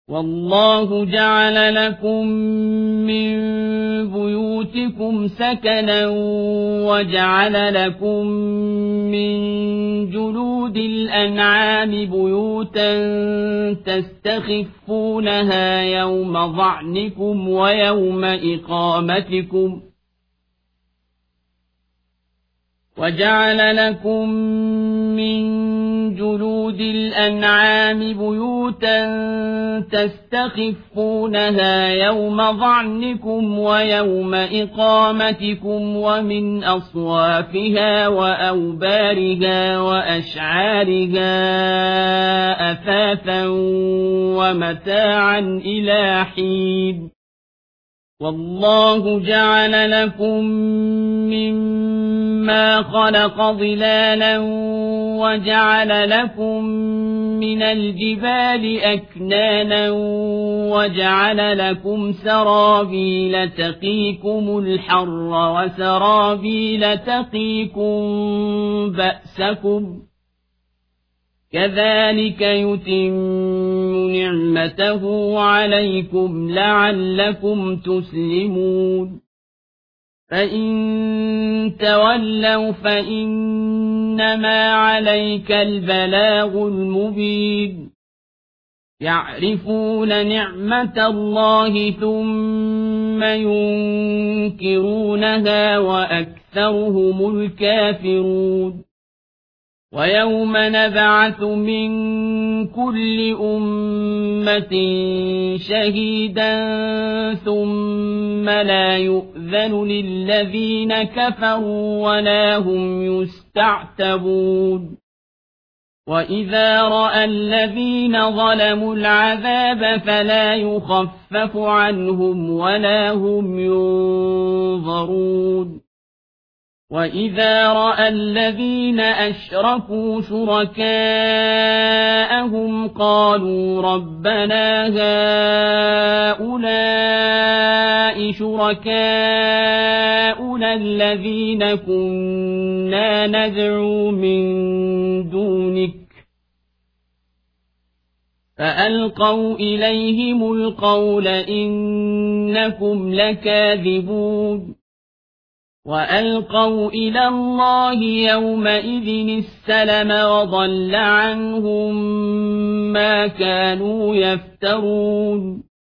والله جعل لكم من بيوتكم سكنا وجعل لكم من جلود الأنعام بيوتا تستخفونها يوم ظعنكم ويوم إقامتكم وجعل لكم من جلود الأنعام بيوتا تستخفونها يوم ظعنكم ويوم إقامتكم ومن أصوافها وأوبارها وأشعارها أثاثا ومتاعا إلى حين والله جعل لكم مما خلق ظلالا وجعل لكم من الجبال أكنانا وجعل لكم سرابيل تقيكم الحر وسرابيل تقيكم بأسكم كذلك يتم نعمته عليكم لعلكم تسلمون فإن تولوا فإنما عليك البلاغ المبين يعرفون نعمة الله ثم ينكرونها وأكثرهم الكافرون ويوم نبعث من كل أمة شهيدا ثم لا يؤذن للذين كفروا ولا هم يستعتبون وإذا رأى الذين ظلموا العذاب فلا يخفف عنهم ولا هم ينظرون وإذا رأى الذين أشركوا شركاءهم قالوا ربنا هؤلاء شركاؤنا الذين كنا ندعو من دونك فألقوا إليهم القول إنكم لكاذبون وألقوا إلى الله يومئذ السلم وضل عنهم ما كانوا يفترون